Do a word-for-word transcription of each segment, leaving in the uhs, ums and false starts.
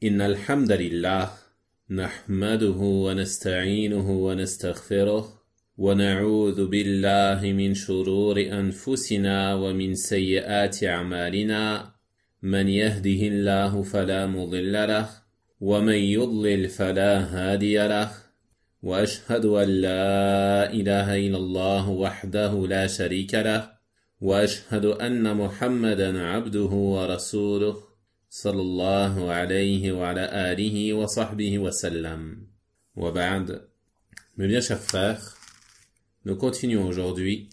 إن الحمد لله نحمده ونستعينه ونستغفره ونعوذ بالله من شرور أنفسنا ومن سيئات أعمالنا من يهده الله فلا مضل له ومن يضلل فلا هادي له وأشهد أن لا إله إلا الله وحده لا شريك له وأشهد أن محمدا عبده ورسوله صلى الله عليه وعلى آله وصحبه وسلم. وبعد. Mes bien chers frères, nous continuons aujourd'hui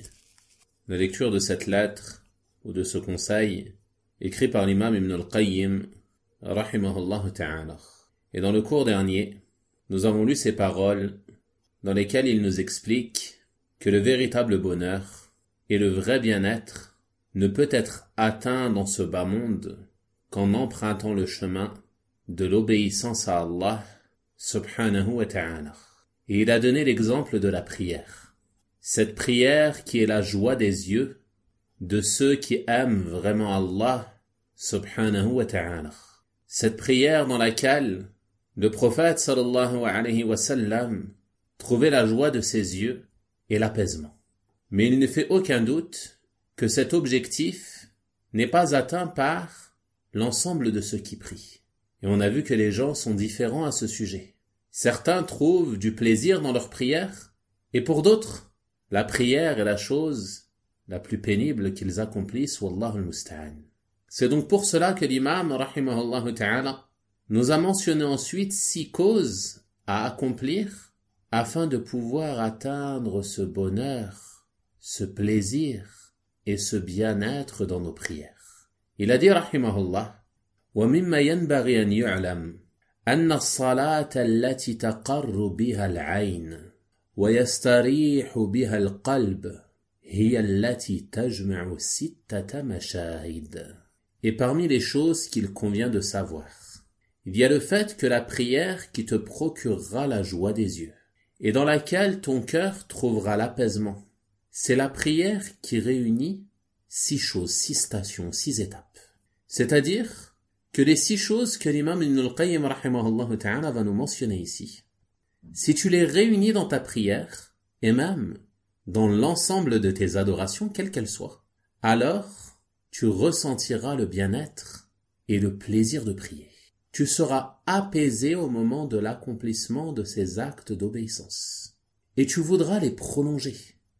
la lecture de cette lettre ou de ce conseil écrit par l'imam Ibn al-Qayyim rahimahullah ta'ala. Et dans le cours dernier, nous avons lu ces paroles dans lesquelles il nous explique que le véritable bonheur et le vrai bien-être ne peut être atteint dans ce bas monde qu'en empruntant le chemin de l'obéissance à Allah subhanahu wa ta'ala. Et il a donné l'exemple de la prière. Cette prière qui est la joie des yeux de ceux qui aiment vraiment Allah subhanahu wa ta'ala. Cette prière dans laquelle le prophète sallallahu alayhi wa sallam trouvait la joie de ses yeux et l'apaisement. Mais il ne fait aucun doute que cet objectif n'est pas atteint par l'ensemble de ceux qui prient. Et on a vu que les gens sont différents à ce sujet. Certains trouvent du plaisir dans leur prière, et pour d'autres, la prière est la chose la plus pénible qu'ils accomplissent, wallahu al-musta'an. C'est donc pour cela que l'imam, rahimahullah ta'ala, nous a mentionné ensuite six causes à accomplir afin de pouvoir atteindre ce bonheur, ce plaisir et ce bien-être dans nos prières. Il a dit rahimahullah وَمِمَّا يَنْبَغِي أَنْ يُعْلَمْ أَنَّ الصَّلَاةَ الَّتِي تَقَرُّ بِهَا الْعَيْنُ وَيَسْتَرِيحُ بِهَا الْقَلْبُ هِيَ الَّتِي تَجْمَعُ سِتَّةَ مَشَاهِدَ. Et parmi les choses qu'il convient de savoir, il y a le fait que la prière qui te procurera la joie des yeux et dans laquelle ton cœur trouvera l'apaisement, c'est la prière qui réunit six choses, six stations, six étapes. C'est-à-dire que les six choses que l'imam Ibn al-Qayyim rahimahullah ta'ala va nous mentionner ici, si tu les réunis dans ta prière, et même dans l'ensemble de tes adorations, quelles qu'elles soient, alors tu ressentiras le bien-être et le plaisir de prier. Tu seras apaisé au moment de l'accomplissement de ces actes d'obéissance. Et tu voudras les prolonger.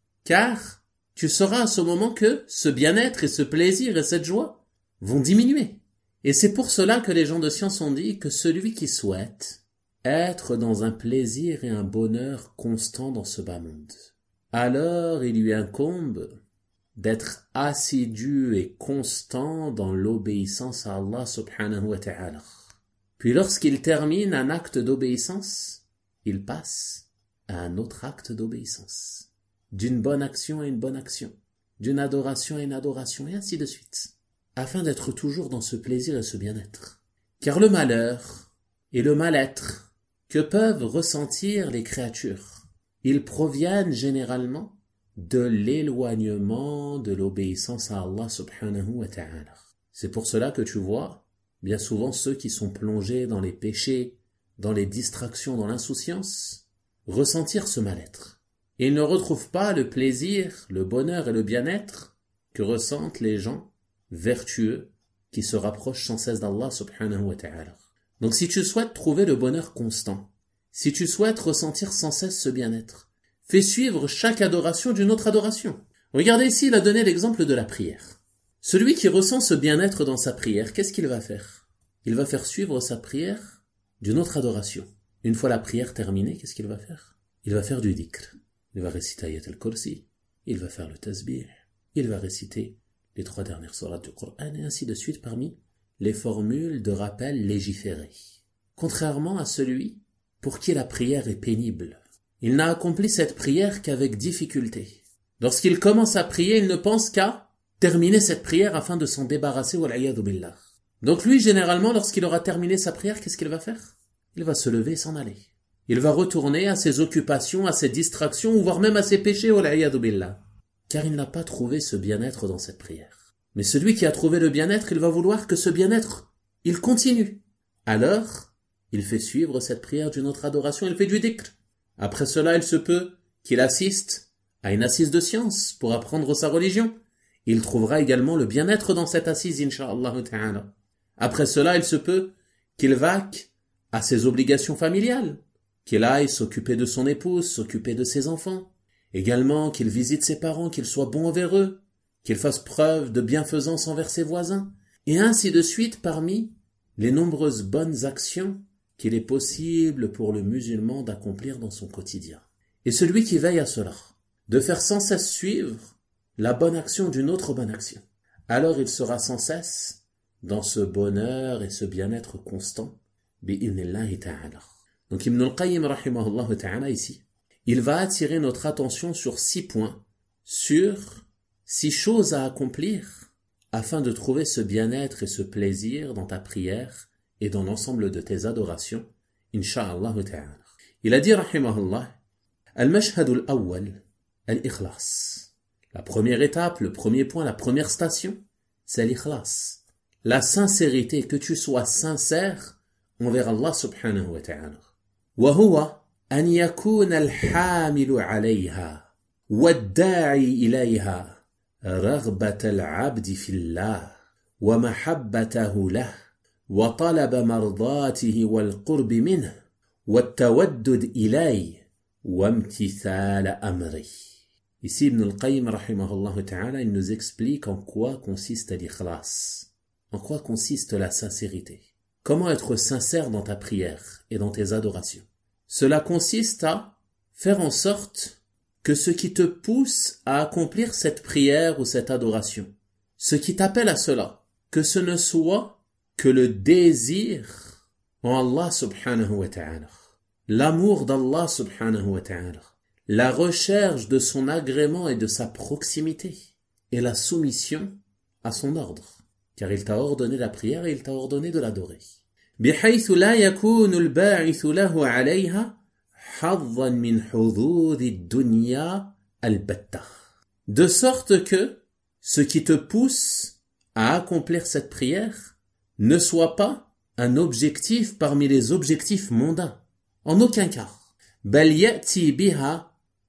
Car tu sauras à ce moment que ce bien-être et ce plaisir et cette joie vont diminuer. Et c'est pour cela que les gens de science ont dit que celui qui souhaite être dans un plaisir et un bonheur constant dans ce bas monde, alors il lui incombe d'être assidu et constant dans l'obéissance à Allah subhanahu wa ta'ala. Puis lorsqu'il termine un acte d'obéissance, il passe à un autre acte d'obéissance. D'une bonne action à une bonne action, d'une adoration à une adoration, et ainsi de suite, afin d'être toujours dans ce plaisir et ce bien-être. Car le malheur et le mal-être que peuvent ressentir les créatures, ils proviennent généralement de l'éloignement de l'obéissance à Allah subhanahu wa ta'ala. C'est pour cela que tu vois, bien souvent ceux qui sont plongés dans les péchés, dans les distractions, dans l'insouciance, ressentir ce mal-être. Et ils ne retrouvent pas le plaisir, le bonheur et le bien-être que ressentent les gens vertueux qui se rapprochent sans cesse d'Allah subhanahu wa ta'ala. Donc si tu souhaites trouver le bonheur constant, si tu souhaites ressentir sans cesse ce bien-être, fais suivre chaque adoration d'une autre adoration. Regardez ici, il a donné l'exemple de la prière. Celui qui ressent ce bien-être dans sa prière, qu'est-ce qu'il va faire? Il va faire suivre sa prière d'une autre adoration. Une fois la prière terminée, qu'est-ce qu'il va faire? Il va faire du dhikr. Il va réciter Ayat al-Kursi, il va faire le tasbih, il va réciter les trois dernières sourates du Coran, et ainsi de suite parmi les formules de rappel légiférées. Contrairement à celui pour qui la prière est pénible, il n'a accompli cette prière qu'avec difficulté. Lorsqu'il commence à prier, il ne pense qu'à terminer cette prière afin de s'en débarrasser, wal-'iyadhu billah. Donc lui, généralement, lorsqu'il aura terminé sa prière, qu'est-ce qu'il va faire? Il va se lever et s'en aller. Il va retourner à ses occupations, à ses distractions, ou voire même à ses péchés, wal-'iyadhu billah. Car il n'a pas trouvé ce bien-être dans cette prière. Mais celui qui a trouvé le bien-être, il va vouloir que ce bien-être, il continue. alors il fait suivre cette prière d'une autre adoration, il fait du dhikr. Après cela, il se peut qu'il assiste à une assise de science pour apprendre sa religion. Il trouvera également le bien-être dans cette assise, incha'Allah ta'ala. Après cela, il se peut qu'il vaque à ses obligations familiales, qu'il aille s'occuper de son épouse, s'occuper de ses enfants, également qu'il visite ses parents, qu'il soit bon envers eux, qu'il fasse preuve de bienfaisance envers ses voisins, et ainsi de suite parmi les nombreuses bonnes actions qu'il est possible pour le musulman d'accomplir dans son quotidien. Et celui qui veille à cela, de faire sans cesse suivre la bonne action d'une autre bonne action, alors il sera sans cesse dans ce bonheur et ce bien-être constant, bi'idhnillahi ta'ala. Donc Ibn al-Qayyim rahimahullah ta'ala ici, il va attirer notre attention sur six points, sur six choses à accomplir afin de trouver ce bien-être et ce plaisir dans ta prière et dans l'ensemble de tes adorations, incha'Allah ta'ala. Il a dit rahimahullah, al-mashhad al-awwal, al-ikhlas. La première étape, le premier point, la première station, c'est l'ikhlas. La sincérité, que tu sois sincère envers Allah subhanahu wa ta'ala. Wa huwa an yakuna al-hamilu alayha wad-da'i ilayha raghbata al-'abdi fillah wa mahabbatahu lah wa talaba mardatihi wal-qurbi minhu wat-tawaddud ilayhi wa imtithala amrihi. Ici, Ibn al-Qayyim, rahimahullah ta'ala, il nous explique en quoi consiste l'ikhlas, en quoi consiste la sincérité. Comment être sincère dans ta prière et dans tes adorations. Cela consiste à faire en sorte que ce qui te pousse à accomplir cette prière ou cette adoration, ce qui t'appelle à cela, que ce ne soit que le désir en Allah subhanahu wa ta'ala, l'amour d'Allah subhanahu wa ta'ala, la recherche de son agrément et de sa proximité, et la soumission à son ordre, car il t'a ordonné la prière et il t'a ordonné de l'adorer. بحيث لا يكون الباعث له عليها حظا من حظوظ الدنيا البتة. De sorte que ce qui te pousse à accomplir cette prière ne soit pas un objectif parmi les objectifs mondains, en aucun cas. بل يأتي بها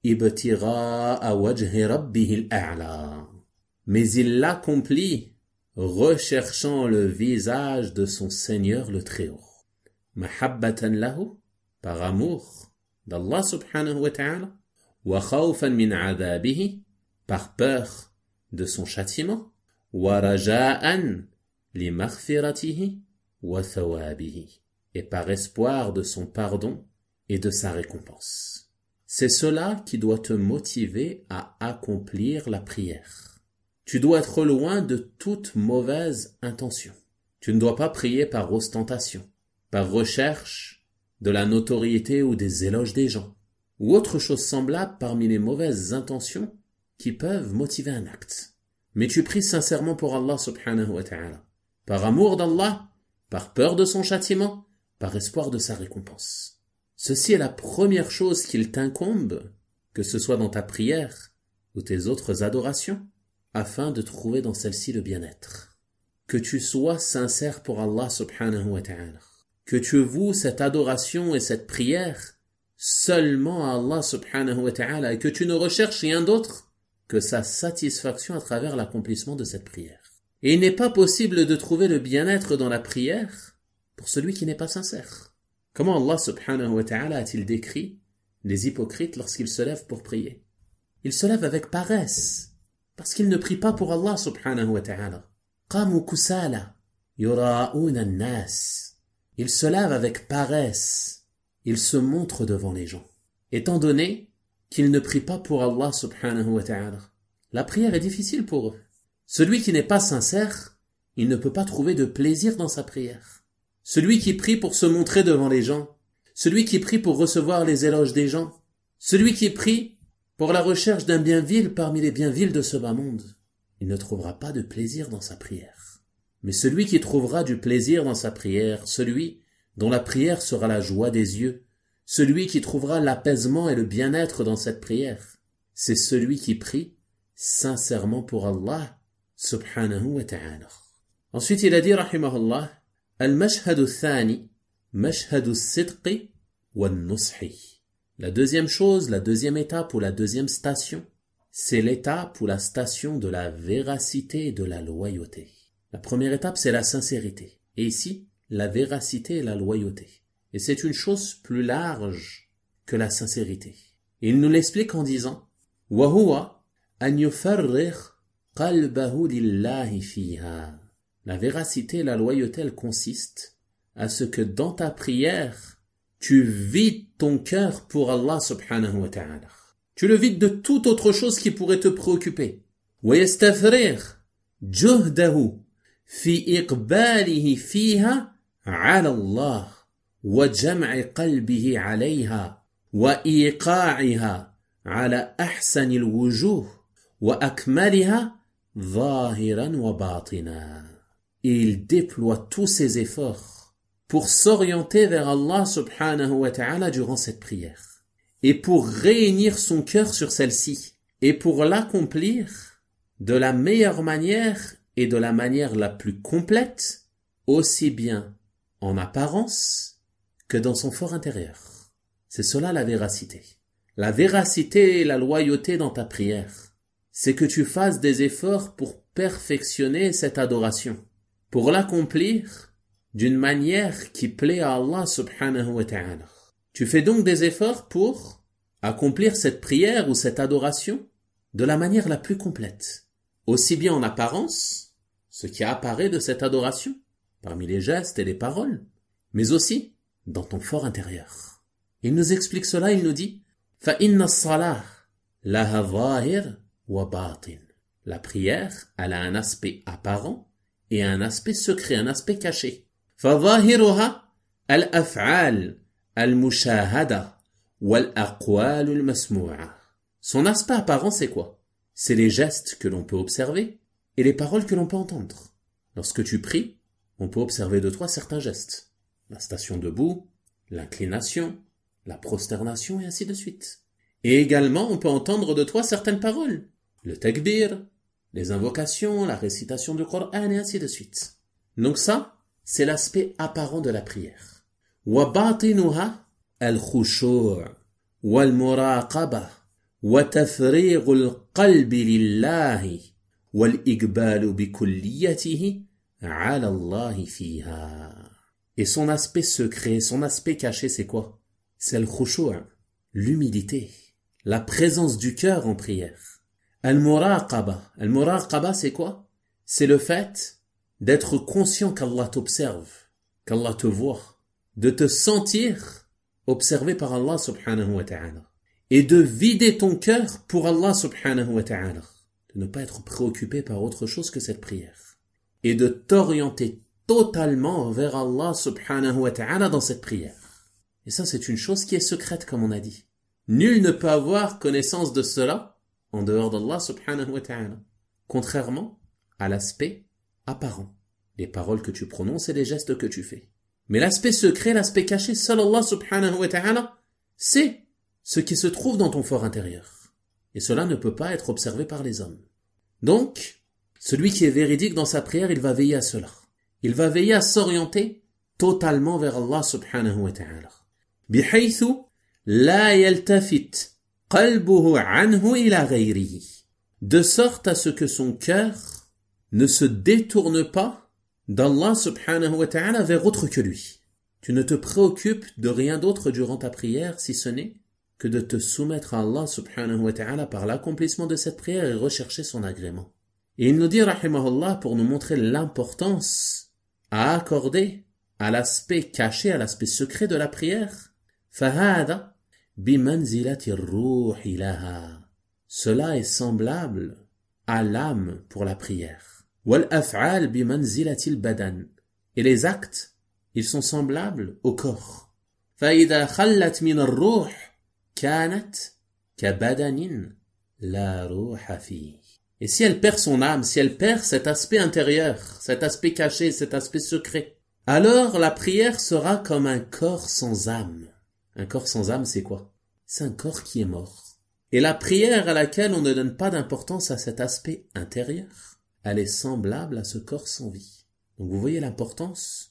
ابتغاء وجه ربه الأعلى. Mais il l'accomplit recherchant le visage de son Seigneur le Très-Haut. Mahabbatan lahu, par amour d'Allah subhanahu wa ta'ala, wa khawfan min adhabihi, par peur de son châtiment, wa raja'an li maghfiratihi wa thawabihi, et par espoir de son pardon et de sa récompense. C'est cela qui doit te motiver à accomplir la prière. Tu dois être loin de toute mauvaise intention. Tu ne dois pas prier par ostentation, par recherche de la notoriété ou des éloges des gens, ou autre chose semblable parmi les mauvaises intentions qui peuvent motiver un acte. Mais tu pries sincèrement pour Allah subhanahu wa ta'ala, par amour d'Allah, par peur de son châtiment, par espoir de sa récompense. Ceci est la première chose qu'il t'incombe, que ce soit dans ta prière ou tes autres adorations, afin de trouver dans celle-ci le bien-être. Que tu sois sincère pour Allah subhanahu wa ta'ala. Que tu voues cette adoration et cette prière seulement à Allah subhanahu wa ta'ala et que tu ne recherches rien d'autre que sa satisfaction à travers l'accomplissement de cette prière. Et il n'est pas possible de trouver le bien-être dans la prière pour celui qui n'est pas sincère. Comment Allah subhanahu wa ta'ala a-t-il décrit les hypocrites lorsqu'ils se lèvent pour prier? Ils se lèvent avec paresse, parce qu'ils ne prient pas pour Allah subhanahu wa ta'ala. Qamu kusala, yura'una an-nas. Ils se lèvent avec paresse, ils se montrent devant les gens, étant donné qu'ils ne prient pas pour Allah subhanahu wa ta'ala. La prière est difficile pour eux. Celui qui n'est pas sincère, il ne peut pas trouver de plaisir dans sa prière. Celui qui prie pour se montrer devant les gens, celui qui prie pour recevoir les éloges des gens, celui qui prie pour la recherche d'un bien vil parmi les biens vils de ce bas monde, il ne trouvera pas de plaisir dans sa prière. Mais celui qui trouvera du plaisir dans sa prière, celui dont la prière sera la joie des yeux, celui qui trouvera l'apaisement et le bien-être dans cette prière, c'est celui qui prie sincèrement pour Allah subhanahu wa ta'ala. Ensuite il a dit rahimahullah, Al-mashhad al-thani, mashhad al-sidqi wal-nushi. La deuxième chose, la deuxième étape ou la deuxième station, c'est l'étape ou la station de la véracité et de la loyauté. La première étape, c'est la sincérité. Et ici, la véracité et la loyauté. Et c'est une chose plus large que la sincérité. Et il nous l'explique en disant « وَهُوَ أَنْ يُفَرِّغْ قَلْبَهُ لِلَّهِ فِيهَا » La véracité et la loyauté, elles consistent à ce que dans ta prière, tu vides ton cœur pour Allah subhanahu wa ta'ala. Tu le vides de toute autre chose qui pourrait te préoccuper. وَيَسْتَفْرِغْ جُهْدَهُ فِي إِقْبَالِهِ فِيهَا عَلَى اللَّهِ وَجَمْعِ قَلْبِهِ عَلَيْهَا وَإِيقَاعِهَا على أحسن الوجوه وأكملها ظاهرا وباطنا. Et il déploie tous ses efforts pour s'orienter vers Allah subhanahu wa ta'ala durant cette prière et pour réunir son cœur sur celle-ci et pour l'accomplir de la meilleure manière et de la manière la plus complète, aussi bien en apparence que dans son fort intérieur. C'est cela la véracité. La véracité et la loyauté dans ta prière, c'est que tu fasses des efforts pour perfectionner cette adoration, pour l'accomplir d'une manière qui plaît à Allah subhanahu wa ta'ala. Tu fais donc des efforts pour accomplir cette prière ou cette adoration de la manière la plus complète, aussi bien en apparence, ce qui apparaît de cette adoration, parmi les gestes et les paroles, mais aussi dans ton fort intérieur. Il nous explique cela, il nous dit فَإِنَّ الصَّلَاةَ لَهَا ظَاهِرٌ وَبَاطِنٌ. La prière, elle a un aspect apparent et un aspect secret, un aspect caché. فَظَاهِرُهَا الْأَفْعَالُ الْمُشَاهَدَةُ وَالْأَقْوَالُ الْمَسْمُوعَةُ. Son aspect apparent, c'est quoi? C'est les gestes que l'on peut observer et les paroles que l'on peut entendre. Lorsque tu pries, on peut observer de toi certains gestes. La station debout, l'inclination, la prosternation et ainsi de suite. Et également, on peut entendre de toi certaines paroles. Le takbir, les invocations, la récitation du Coran et ainsi de suite. Donc ça, c'est l'aspect apparent de la prière. وَبَاطِنُهَا الْخُشُوعُ وَالْمُرَاقَبَةُ وَتَفْرِيغُ الْقَلْبِ لِلَّهِ وَالْإِقْبَالُ بِكُلِّيَّتِهِ عَلَى اللَّهِ فِيهَا. Et son aspect secret, son aspect caché, c'est quoi? C'est le khushu', l'humilité, la présence du cœur en prière. Al-muraqaba. Al-muraqaba, c'est quoi? C'est le fait d'être conscient qu'Allah t'observe, qu'Allah te voit, de te sentir observé par Allah subhanahu wa ta'ala, et de vider ton cœur pour Allah subhanahu wa ta'ala, de ne pas être préoccupé par autre chose que cette prière, et de t'orienter totalement vers Allah subhanahu wa ta'ala dans cette prière. Et ça, c'est une chose qui est secrète, comme on a dit. Nul ne peut avoir connaissance de cela en dehors d'Allah subhanahu wa ta'ala, contrairement à l'aspect apparent, les paroles que tu prononces et les gestes que tu fais. Mais l'aspect secret, l'aspect caché, seul Allah subhanahu wa ta'ala, c'est ce qui se trouve dans ton fort intérieur. Et cela ne peut pas être observé par les hommes. Donc, celui qui est véridique dans sa prière, il va veiller à cela. Il va veiller à s'orienter totalement vers Allah subhanahu wa ta'ala. بحيث لا يلتفت قلبه عنه إلى غيره. De sorte à ce que son cœur ne se détourne pas d'Allah subhanahu wa ta'ala vers autre que lui. Tu ne te préoccupes de rien d'autre durant ta prière si ce n'est que de te soumettre à Allah subhanahu wa ta'ala par l'accomplissement de cette prière et rechercher son agrément. Et il nous dit, rahimahullah, pour nous montrer l'importance à accorder à l'aspect caché, à l'aspect secret de la prière, فَهَذَا بِمَنْزِلَةِ الرُّوحِ لَهَا. Cela est semblable à l'âme pour la prière. وَالْأَفْعَالِ بِمَنْزِلَةِ الْبَدَنِ. Et les actes, ils sont semblables au corps. فَإِذَا خَلَّتْ مِنَ الرُّوحِ كَانَتْ كَبَدَنٍ لَا رُوحَ فِيهِ. Et si elle perd son âme, si elle perd cet aspect intérieur, cet aspect caché, cet aspect secret, alors la prière sera comme un corps sans âme. Un corps sans âme, c'est quoi? C'est un corps qui est mort. Et la prière à laquelle on ne donne pas d'importance à cet aspect intérieur, elle est semblable à ce corps sans vie. Donc vous voyez l'importance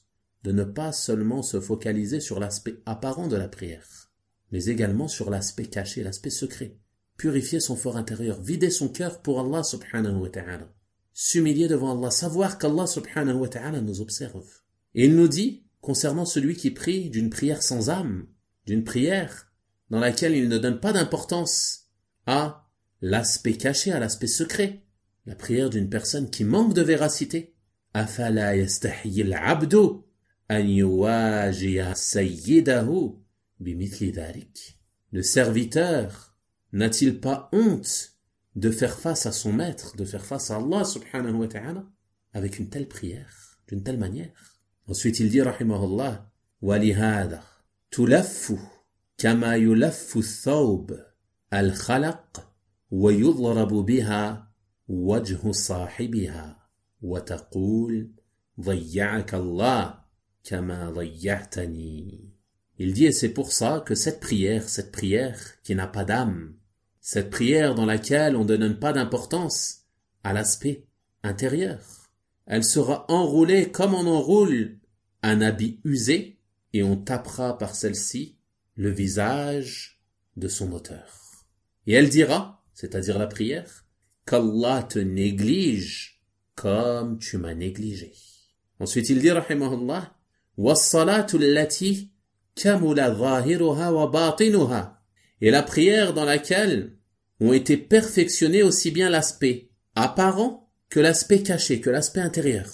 de ne pas seulement se focaliser sur l'aspect apparent de la prière, mais également sur l'aspect caché, l'aspect secret. Purifier son fort intérieur, vider son cœur pour Allah subhanahu wa ta'ala. S'humilier devant Allah, savoir qu'Allah subhanahu wa ta'ala nous observe. Et il nous dit, concernant celui qui prie d'une prière sans âme, d'une prière dans laquelle il ne donne pas d'importance à l'aspect caché, à l'aspect secret, la prière d'une personne qui manque de véracité. Afala yastahyi al-'abdu an yuwajiha sayyidahu bimithli dhalik. Le serviteur n'a-t-il pas honte de faire face à son maître, de faire face à Allah subhanahu wa ta'ala avec une telle prière, d'une telle manière? Ensuite il dit rahimahullah, walihada tulaffu kama yulaffu ath-thawb al-khalaq wa yudrabu biha wajhu sahibiha wa taqul dayya'aka Allah kama dayya'tani. Il dit, et c'est pour ça que cette prière, cette prière qui n'a pas d'âme, cette prière dans laquelle on ne donne pas d'importance à l'aspect intérieur, elle sera enroulée comme on enroule un habit usé et on tapera par celle-ci le visage de son auteur. Et elle dira, c'est-à-dire la prière, qu'Allah te néglige comme tu m'as négligé. Ensuite il dit, rahimahullah, was-salatu allati kamula zahiruha wa batinuha, et la prière dans laquelle ont été perfectionnés aussi bien l'aspect apparent que l'aspect caché, que l'aspect intérieur.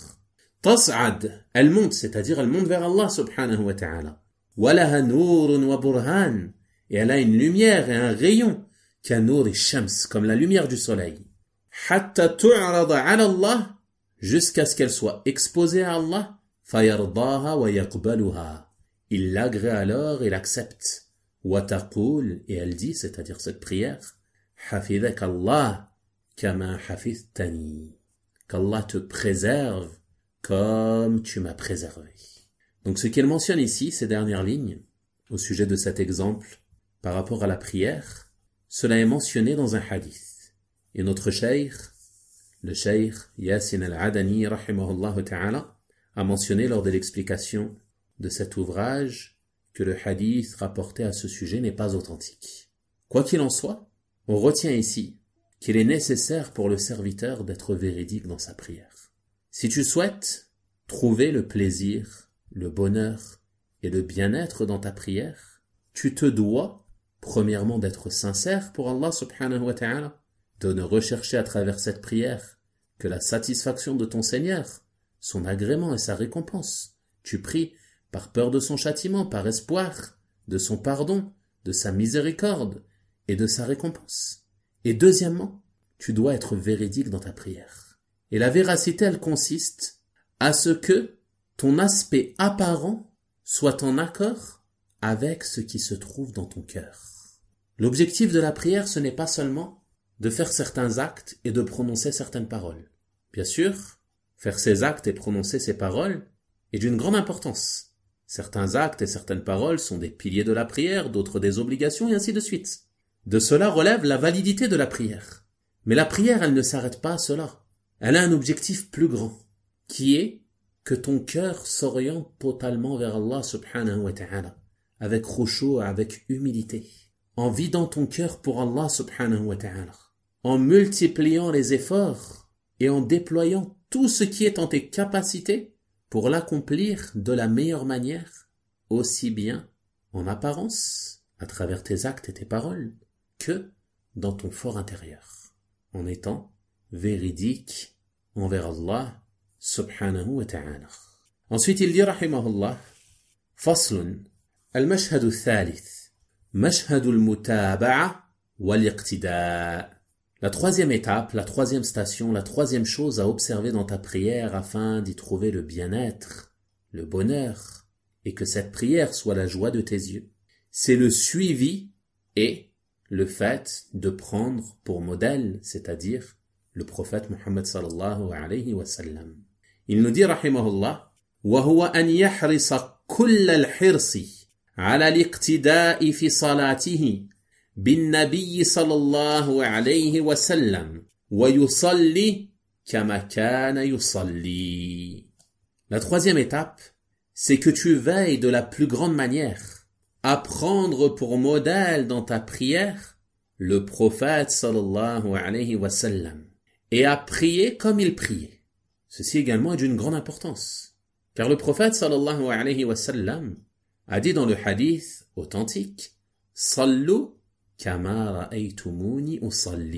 Tas'ad, elle monte, c'est-à-dire elle monte vers Allah subhanahu wa ta'ala. Walaha nurun wa burhan, et elle a une lumière et un rayon, kanur et shams, comme la lumière du soleil. Hatta tu'rada ala Allah, jusqu'à ce qu'elle soit exposée à Allah, fayardaha wa yaqbaluha. Il l'agrée alors et l'accepte. Wa taqul, et elle dit, c'est-à-dire cette prière, hafidhak Allah kama hafidhtani. Qu'Allah te préserve comme tu m'as préservé. Donc ce qu'elle mentionne ici, ces dernières lignes, au sujet de cet exemple, par rapport à la prière, cela est mentionné dans un hadith. Et notre cheikh, le cheikh Yasin al-Adani, rahimahullah ta'ala, a mentionné lors de l'explication de cet ouvrage que le hadith rapporté à ce sujet n'est pas authentique. Quoi qu'il en soit, on retient ici qu'il est nécessaire pour le serviteur d'être véridique dans sa prière. Si tu souhaites trouver le plaisir, le bonheur et le bien-être dans ta prière, tu te dois, premièrement, d'être sincère pour Allah subhanahu wa ta'ala, de ne rechercher à travers cette prière que la satisfaction de ton Seigneur, son agrément et sa récompense. Tu pries par peur de son châtiment, par espoir de son pardon, de sa miséricorde et de sa récompense. Et deuxièmement, tu dois être véridique dans ta prière. Et la véracité, elle consiste à ce que ton aspect apparent soit en accord avec ce qui se trouve dans ton cœur. L'objectif de la prière, ce n'est pas seulement de faire certains actes et de prononcer certaines paroles. Bien sûr, faire ces actes et prononcer ces paroles est d'une grande importance. Certains actes et certaines paroles sont des piliers de la prière, d'autres des obligations et ainsi de suite. De cela relève la validité de la prière. Mais la prière, elle ne s'arrête pas à cela. Elle a un objectif plus grand, qui est que ton cœur s'oriente totalement vers Allah subhanahu wa ta'ala, avec khushu', avec humilité, en vidant ton cœur pour Allah subhanahu wa ta'ala, en multipliant les efforts et en déployant tout ce qui est en tes capacités pour l'accomplir de la meilleure manière, aussi bien en apparence, à travers tes actes et tes paroles, que dans ton fort intérieur, en étant véridique envers Allah subhanahu wa ta'ala. Ensuite il dit rahimahullah, faslun, al-mashhadu al-thalith, mashhadu al-mutaba'a wal-iqtida'. La troisième étape, la troisième station, la troisième chose à observer dans ta prière afin d'y trouver le bien-être, le bonheur, et que cette prière soit la joie de tes yeux, c'est le suivi et le fait de prendre pour modèle, c'est-à-dire le prophète Muhammad sallallahu alayhi wa sallam. Il nous dit, rahimahullah, وَهُوَ أَنْ يَحْرِصَ كُلَّ الْحِرْصِ عَلَى الْاقْتِدَاءِ فِي صَلَاتِهِ بالنبي صلى الله عليه وسلم ويصلي كما كان يصلي. La troisième étape, c'est que tu veilles de la plus grande manière à prendre pour modèle dans ta prière le prophète sallallahu alayhi wa sallam et à prier comme il priait. Ceci également est d'une grande importance, car le prophète sallallahu alayhi wa sallam a dit dans le hadith authentique « Sallu kama ra'aytumuni usalli »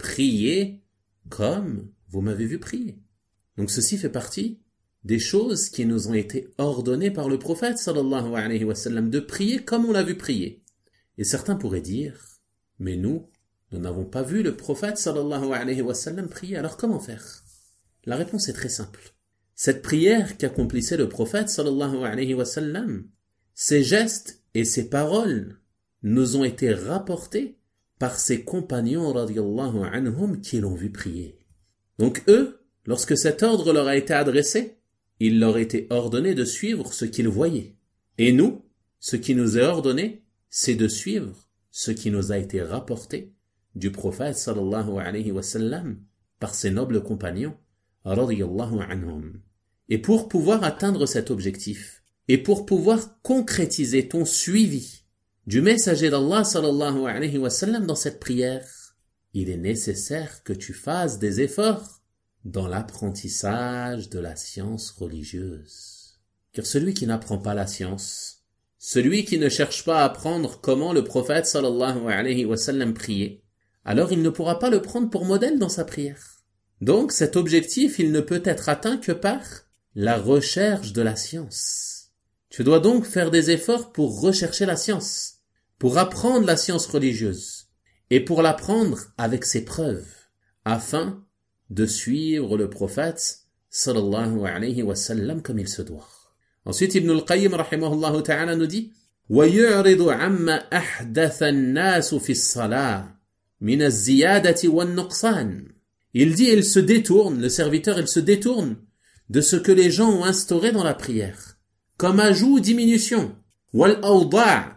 Priez comme vous m'avez vu prier. Donc ceci fait partie des choses qui nous ont été ordonnées par le prophète sallallahu alayhi wa sallam, de prier comme on l'a vu prier. Et certains pourraient dire, mais nous, nous n'avons pas vu le prophète sallallahu alayhi wa sallam prier, alors comment faire? La réponse est très simple. Cette prière qu'accomplissait le prophète sallallahu alayhi wa sallam, ses gestes et ses paroles nous ont été rapportés par ses compagnons radiyallahu anhum qui l'ont vu prier. Donc eux, lorsque cet ordre leur a été adressé, il leur était ordonné de suivre ce qu'ils voyaient. Et nous, ce qui nous est ordonné, c'est de suivre ce qui nous a été rapporté du prophète sallallahu alayhi wa sallam par ses nobles compagnons radiyallahu anhum. Et pour pouvoir atteindre cet objectif, et pour pouvoir concrétiser ton suivi du messager d'Allah sallallahu alayhi wa sallam dans cette prière, il est nécessaire que tu fasses des efforts dans l'apprentissage de la science religieuse. Car celui qui n'apprend pas la science, celui qui ne cherche pas à apprendre comment le prophète sallallahu alayhi wa sallam priait, alors il ne pourra pas le prendre pour modèle dans sa prière. Donc cet objectif, il ne peut être atteint que par la recherche de la science. Tu dois donc faire des efforts pour rechercher la science, pour apprendre la science religieuse, et pour l'apprendre avec ses preuves, afin de suivre le prophète sallallahu alayhi wa sallam comme il se doit. Ensuite, Ibn al-Qayyim rahimahullah ta'ala nous dit وَيُعْرِضُ عَمَّا أَحْدَثَ النَّاسُ فِي الصَّلَاةِ مِنَ الزِّيَادَةِ وَالنُّقْصَانِ. Il dit, il se détourne, le serviteur, il se détourne de ce que les gens ont instauré dans la prière, comme ajout ou diminution. وَالْأَوْضَاعِ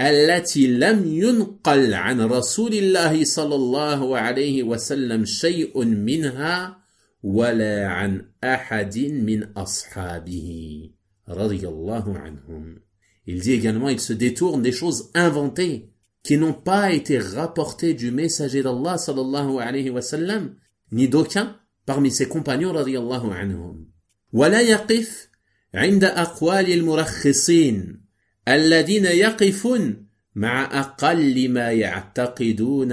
التي لم ينقل عن رسول الله صلى الله عليه وسلم شيء منها ولا عن أحد من أصحابه رضي الله عنهم. Il dit également, il se détourne des choses inventées qui n'ont pas été rapportées du messager d'Allah sallallahu alayhi wa sallam, ni d'aucun parmi ses compagnons رضي الله عنهم. ولا يقف عند أقوال المرخصين الذين يقفون مع أقل ما يعتقدون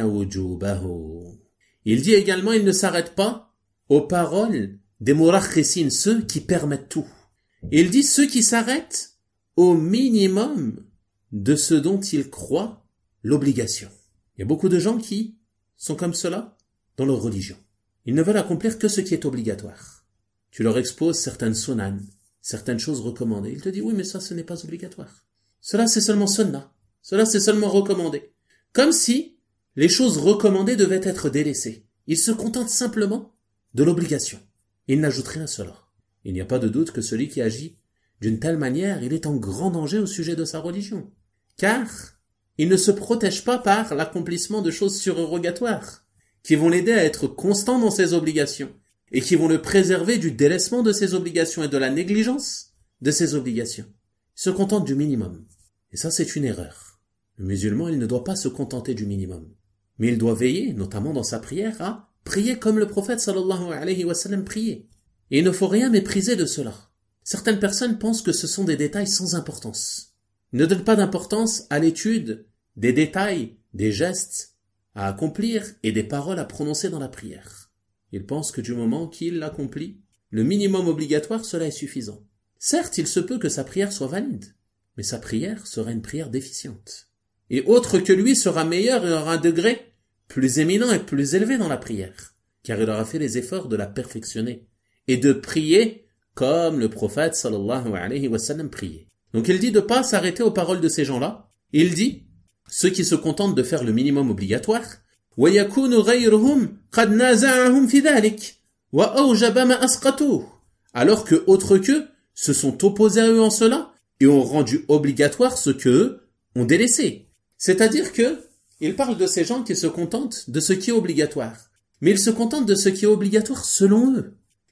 وجوبه. Il dit également, il ne s'arrête pas aux paroles des murakhissines, ceux qui permettent tout. Il dit ceux qui s'arrêtent au minimum de ce dont ils croient l'obligation. Il y a beaucoup de gens qui sont comme cela dans leur religion. Ils ne veulent accomplir que ce qui est obligatoire. Tu leur exposes certaines sunan, certaines choses recommandées. Ils te disent, oui, mais ça, ce n'est pas obligatoire. Cela, c'est seulement sunnah. Cela, c'est seulement recommandé. Comme si les choses recommandées devaient être délaissées. Ils se contentent simplement de l'obligation. Ils n'ajoutent rien à cela. Il n'y a pas de doute que celui qui agit d'une telle manière, il est en grand danger au sujet de sa religion. Car il ne se protège pas par l'accomplissement de choses surérogatoires, qui vont l'aider à être constant dans ses obligations, et qui vont le préserver du délaissement de ses obligations et de la négligence de ses obligations. Il se contente du minimum. Et ça, c'est une erreur. Le musulman, il ne doit pas se contenter du minimum. Mais il doit veiller, notamment dans sa prière, à prier comme le prophète sallallahu alayhi wa sallam priait. Et il ne faut rien mépriser de cela. Certaines personnes pensent que ce sont des détails sans importance. Ils ne donnent pas d'importance à l'étude des détails, des gestes à accomplir et des paroles à prononcer dans la prière. Ils pensent que du moment qu'il l'accomplit, le minimum obligatoire, cela est suffisant. Certes, il se peut que sa prière soit valide, mais sa prière sera une prière déficiente. Et autre que lui sera meilleur et aura un degré plus éminent et plus élevé dans la prière, car il aura fait les efforts de la perfectionner et de prier comme le prophète sallallahu alayhi wa sallam priait. Donc il dit de pas s'arrêter aux paroles de ces gens-là. Il dit, ceux qui se contentent de faire le minimum obligatoire, وَيَكُونُ غَيْرُهُمْ قَدْ نَازَعَهُمْ فِي ذَلِكَ وَأَوْجَبَ مَا أَسْقَطُوهُ. Alors que autres qu'eux se sont opposés à eux en cela et ont rendu obligatoire ce qu'eux ont délaissé. C'est-à-dire que il parle de ces gens qui se contentent de ce qui est obligatoire. Mais ils se contentent de ce qui est obligatoire selon eux.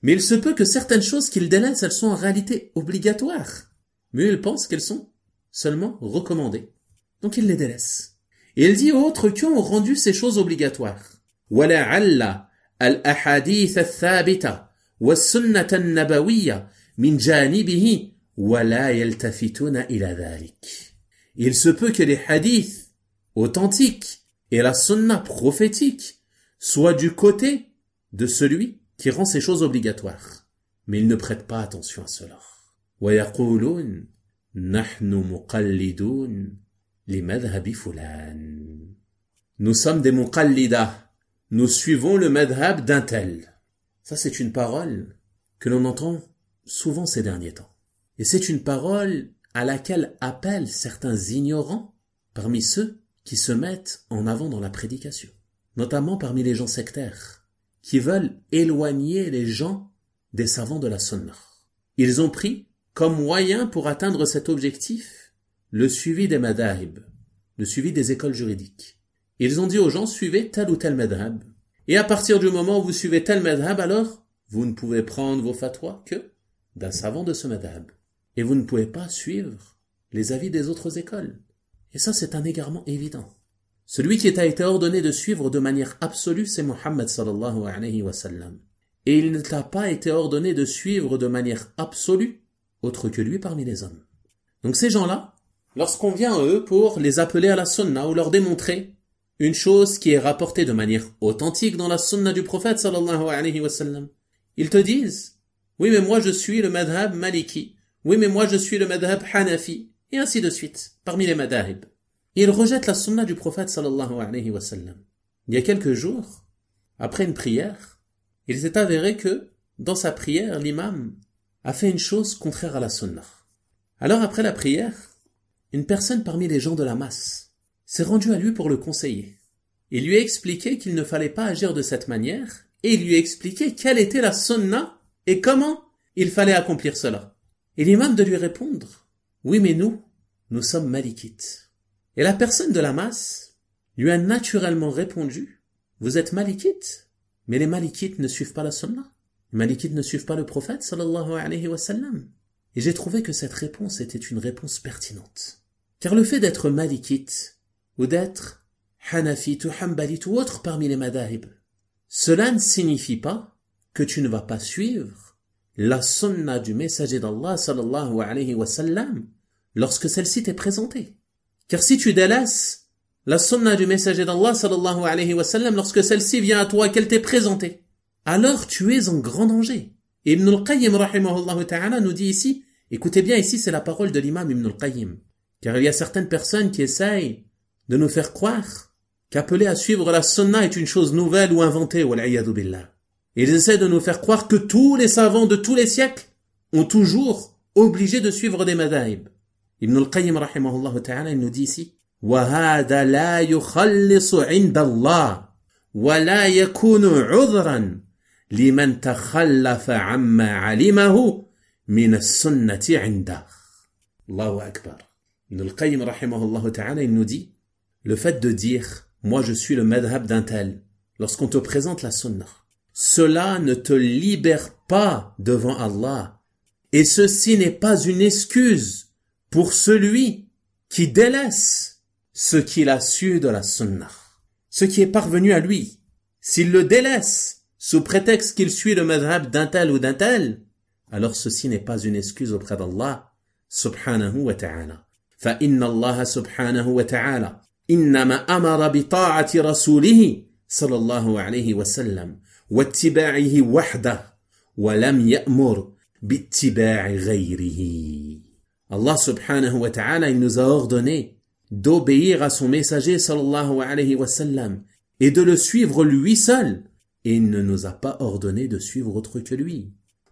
Mais il se peut que certaines choses qu'il délaisse, elles sont en réalité obligatoires. Mais il pense qu'elles sont seulement recommandées. Donc il les délaisse. Et il dit autres qui ont rendu ces choses obligatoires. وَلَعَلَّ الْأَحَادِيثَ الثَّابِتَةَ وَالسُّنَّةَ النَّبَوِيَّةَ مِنْ جَانِبِهِ وَلَا يَلْتَفِتُونَ إِلَى ذَلِكَ. Il se peut que les hadiths authentiques et la sunna prophétique soient du côté de celui qui rend ces choses obligatoires. Mais il ne prête pas attention à cela. وَيَقُولُونَ نَحْنُ مُقَلِّدُونَ لِمَذْهَبِ فُلَانٍ. Nous sommes des muqallidas. Nous suivons le madhab d'un tel. Ça, c'est une parole que l'on entend souvent ces derniers temps. Et c'est une parole à laquelle appellent certains ignorants parmi ceux qui se mettent en avant dans la prédication. Notamment parmi les gens sectaires, qui veulent éloigner les gens des savants de la sunna. Ils ont pris comme moyen pour atteindre cet objectif le suivi des madhab, le suivi des écoles juridiques. Ils ont dit aux gens, suivez tel ou tel madhab. Et à partir du moment où vous suivez tel madhab, alors, vous ne pouvez prendre vos fatwas que d'un savant de ce madhab. Et vous ne pouvez pas suivre les avis des autres écoles. Et ça, c'est un égarement évident. Celui qui a été ordonné de suivre de manière absolue, c'est Muhammad sallallahu alayhi wa sallam. Et il ne t'a pas été ordonné de suivre de manière absolue autre que lui parmi les hommes. Donc ces gens-là, lorsqu'on vient à eux pour les appeler à la sunna ou leur démontrer une chose qui est rapportée de manière authentique dans la sunna du prophète sallallahu alayhi wa sallam, ils te disent, oui mais moi je suis le madhab maliki, oui mais moi je suis le madhab hanafi, et ainsi de suite, parmi les madhab. Ils rejettent la sunna du prophète sallallahu alayhi wa sallam. Il y a quelques jours, après une prière, il s'est avéré que, dans sa prière, l'imam a fait une chose contraire à la sunna. Alors après la prière, une personne parmi les gens de la masse s'est rendue à lui pour le conseiller. Il lui a expliqué qu'il ne fallait pas agir de cette manière, et il lui a expliqué quelle était la sunna et comment il fallait accomplir cela. Et l'imam de lui répondre, oui mais nous, nous sommes malikites. Et la personne de la masse lui a naturellement répondu, vous êtes malikites, mais les malikites ne suivent pas la sunna. Les malikites ne suivent pas le prophète sallallahu alayhi wa sallam. Et j'ai trouvé que cette réponse était une réponse pertinente. Car le fait d'être malikite, ou d'être hanafite ou hanbalite ou autre parmi les madahib, cela ne signifie pas que tu ne vas pas suivre la sunna du messager d'Allah sallallahu alayhi wa sallam lorsque celle-ci t'est présentée. Car si tu délaisses la sunna du messager d'Allah sallallahu alayhi wa sallam lorsque celle-ci vient à toi, qu'elle t'est présentée, alors tu es en grand danger. Et Ibn al-Qayyim rahimahullah ta'ala nous dit ici, écoutez bien, ici c'est la parole de l'imam Ibn al-Qayyim, car il y a certaines personnes qui essayent de nous faire croire qu'appeler à suivre la sunna est une chose nouvelle ou inventée, wal'iyadu billah. Ils essaient de nous faire croire que tous les savants de tous les siècles ont toujours obligé de suivre des madhab. Ibn al-Qayyim rahimahullah ta'ala, il nous dit ici, وَهَذَا لَا يُخَلِّصُ عِنْدَ اللَّهِ وَلَا يَكُونُ عُذْرًا لِمَنْ تَخَلَّفَ عَمَّا عَلِمَهُ مِنَ السُّنَّةِ عِنْدَهُ. Allahu Akbar. Ibn al-Qayyim rahimahullah ta'ala, il nous dit, le fait de dire, moi je suis le madhab d'un tel, lorsqu'on te présente la sunna, cela ne te libère pas devant Allah. Et ceci n'est pas une excuse pour celui qui délaisse ce qu'il a su de la sunna, ce qui est parvenu à lui. S'il le délaisse sous prétexte qu'il suit le madhab d'un tel ou d'un tel, alors ceci n'est pas une excuse auprès d'Allah subhanahu wa ta'ala. فإن الله سبحانه وتعالى إنما أمر بطاعة رسوله صلى الله عليه وسلم واتباعه وحده ولم يأمر باتباع غيره. Allah subhanahu wa ta'ala, il nous a ordonné d'obéir à son messager sallallahu alayhi wa sallam et de le suivre lui seul, et il ne nous a pas ordonné de suivre autre que lui.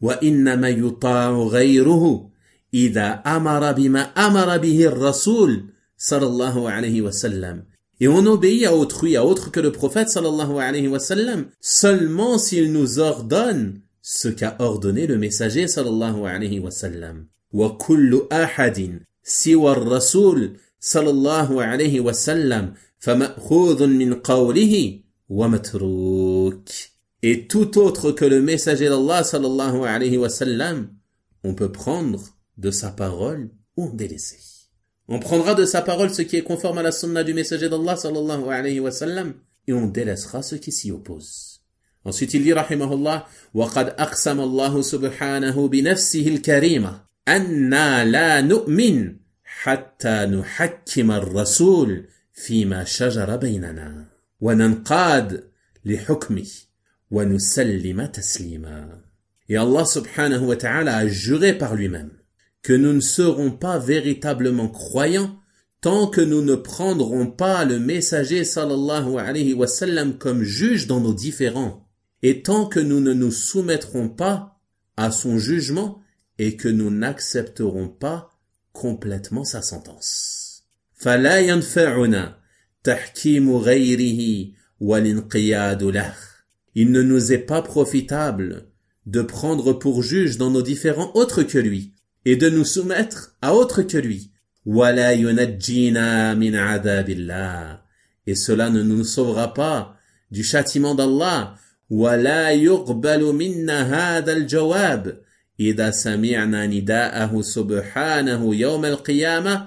وإنما يطاع غيره إذا أمر بما أمر به الرسول صلى الله عليه وسلم. Et on obéit à autrui, à autre que le prophète sallallahu alayhi wa sallam, seulement s'il nous ordonne ce qu'a ordonné le messager sallallahu alayhi wa sallam. وكل أحد سوى الرسول صلى الله عليه وسلم فمأخوذ من قوله ومتروك. et tout autre que le messager d'Allah sallallahu alayhi wa sallam, on peut prendre de sa parole ou en délaisser. On prendra de sa parole ce qui est conforme à la sunna du messager d'Allah sallallahu alayhi wa sallam et on délaissera ce qui s'y oppose. Ensuite il dit rahimahullah وَقَدْ أَقْسَمَ اللَّهُ سُبْحَانَهُ بِنَفْسِهِ الْكَرِيمَةِ أَنَّا لَا نُؤْمِنْ حَتَّى نُحَكِّمَ الرَّسُولِ فِيمَا شَجَرَ بَيْنَنَا وَنَنْقَادْ لِحُكْمِهِ وَنُسَلِّمَ تَسْلِيمًا. Et Allah subhanahu wa ta'ala a juré par lui-même que nous ne serons pas véritablement croyants tant que nous ne prendrons pas le messager sallallahu alayhi wa sallam comme juge dans nos différends et tant que nous ne nous soumettrons pas à son jugement et que nous n'accepterons pas complètement sa sentence. فَلَا يَنْفَعُنَا تَحْكِيمُ غَيْرِهِ وَالْإِنْقِيَادُ لَهُ. Il ne nous est pas profitable de prendre pour juge dans nos différends autres que lui et de nous soumettre à autre que lui. وَلَا يُنَجِّينَا مِنْ عَذَابِ اللَّهِ. Et cela ne nous sauvera pas du châtiment d'Allah. وَلَا يُقْبَلُ مِنَّا هَذَا الْجَوَابِ إِذَا سَمِعْنَا نِدَاءَهُ سُبْحَانَهُ يَوْمَ الْقِيَامَةِ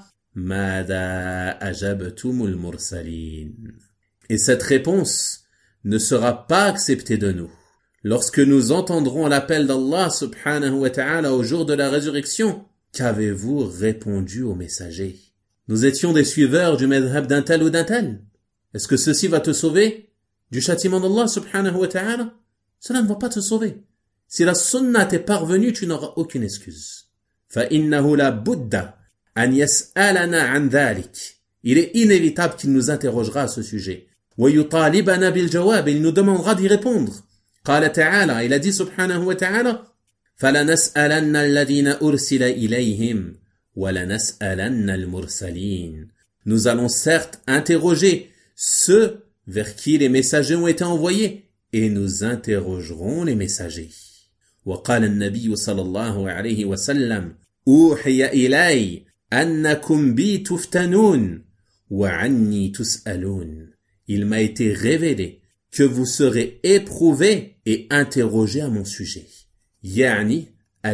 مَاذَا أَجَبْتُمُ الْمُرْسَلِينَ. Et cette réponse ne sera pas acceptée de nous lorsque nous entendrons l'appel d'Allah subhanahu wa ta'ala au jour de la résurrection. Qu'avez-vous répondu au messager? Nous étions des suiveurs du madhhab d'un tel ou d'un tel. Est-ce que ceci va te sauver du châtiment d'Allah subhanahu wa ta'ala? Cela ne va pas te sauver. Si la sunna t'est parvenue, tu n'auras aucune excuse. فَإِنَّهُ لَا بُدَّ أَنْ يَسْأَلَنَا عَنْ ذَلِكَ. Il est inévitable qu'il nous interrogera à ce sujet. وَيُطَالِبَنَا بِالْجَوَابِ. Il nous demandera d'y répondre. قال تعالى. Il a dit subhanahu wa ta'ala فَلَنَسْأَلَنَّ الَّذِينَ أُرْسِلَ إِلَيْهِمْ وَلَنَسْأَلَنَّ الْمُرْسَلِينَ. Nous allons certes interroger ceux vers qui les messagers ont été envoyés et nous interrogerons les messagers. وقال النبي صلى الله عليه وسلم أوحي إلي أنكم بي تفتنون وعني تسألون. Il m'a été révélé que vous serez éprouvés et interrogés à mon sujet. يعني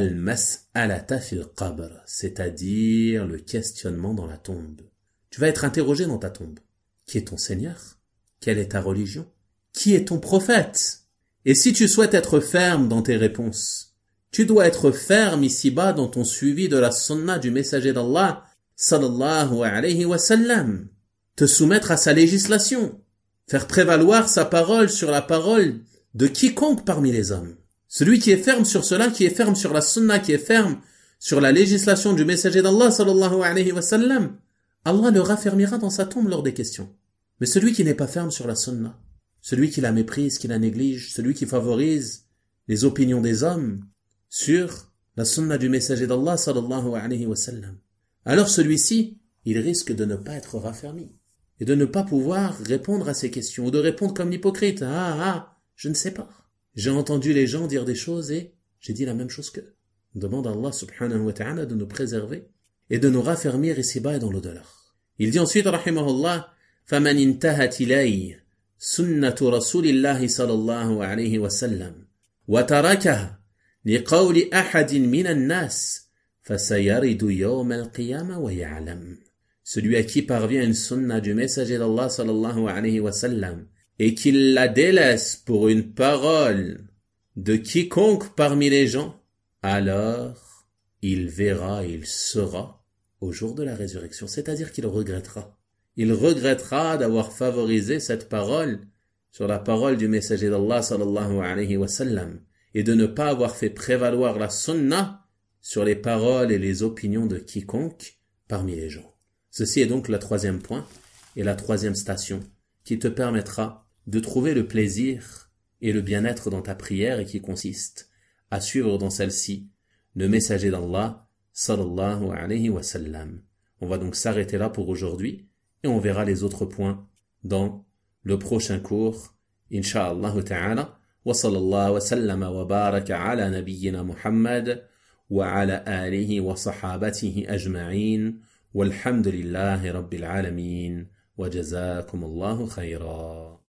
المسألة في القبر, c'est-à-dire le questionnement dans la tombe. Tu vas être interrogé dans ta tombe. Qui est ton Seigneur? Quelle est ta religion? Qui est ton prophète? Et si tu souhaites être ferme dans tes réponses, tu dois être ferme ici-bas dans ton suivi de la sunna du messager d'Allah sallallahu alayhi wa sallam. Te soumettre à sa législation. Faire prévaloir sa parole sur la parole de quiconque parmi les hommes. Celui qui est ferme sur cela, qui est ferme sur la sunna, qui est ferme sur la législation du messager d'Allah sallallahu alayhi wa sallam, Allah le raffermira dans sa tombe lors des questions. Mais celui qui n'est pas ferme sur la sunna, celui qui la méprise, qui la néglige, celui qui favorise les opinions des hommes sur la sunna du messager d'Allah sallallahu alayhi wa sallam, alors celui-ci, il risque de ne pas être raffermi et de ne pas pouvoir répondre à ces questions ou de répondre comme l'hypocrite. Ah, ah, je ne sais pas. J'ai entendu les gens dire des choses et j'ai dit la même chose qu'eux. On demande à Allah subhanahu wa ta'ala de nous préserver et de nous raffermir ici-bas et dans l'au-delà. Il dit ensuite, rahimahullah, فَمَنْ انْتَهَتْ إِلَيْهِ سُنَّةُ رَسُولِ اللَّهِ صَلَى اللَّهُ عَلَيْهِ وَسَلَّمَ وَتَرَكَهَا لِقَوْلِ أَحَدٍ مِنَ النَّاسِ فَسَيَرِدُ يَوْمَ الْقِيَامَةِ وَيَعْلَمُ. Celui à qui parvient une sunna du messager d'Allah sallallahu alayhi wa sallam et qu'il la délaisse pour une parole de quiconque parmi les gens, alors il verra, il sera au jour de la résurrection, c'est-à-dire qu'il regrettera. Il regrettera d'avoir favorisé cette parole sur la parole du messager d'Allah sallallahu alayhi wa sallam et de ne pas avoir fait prévaloir la sunna sur les paroles et les opinions de quiconque parmi les gens. Ceci est donc le troisième point et la troisième station qui te permettra de trouver le plaisir et le bien-être dans ta prière et qui consiste à suivre dans celle-ci le messager d'Allah sallallahu alayhi wa sallam. On va donc s'arrêter là pour aujourd'hui et on verra les autres points dans le prochain cours. Inch'Allah ta'ala. Wa sallallahu wa sallama wa baraka ala nabiyyina Muhammad wa ala alihi wa sahabatihi ajma'in. والحمد لله رب العالمين وجزاكم الله خيرا.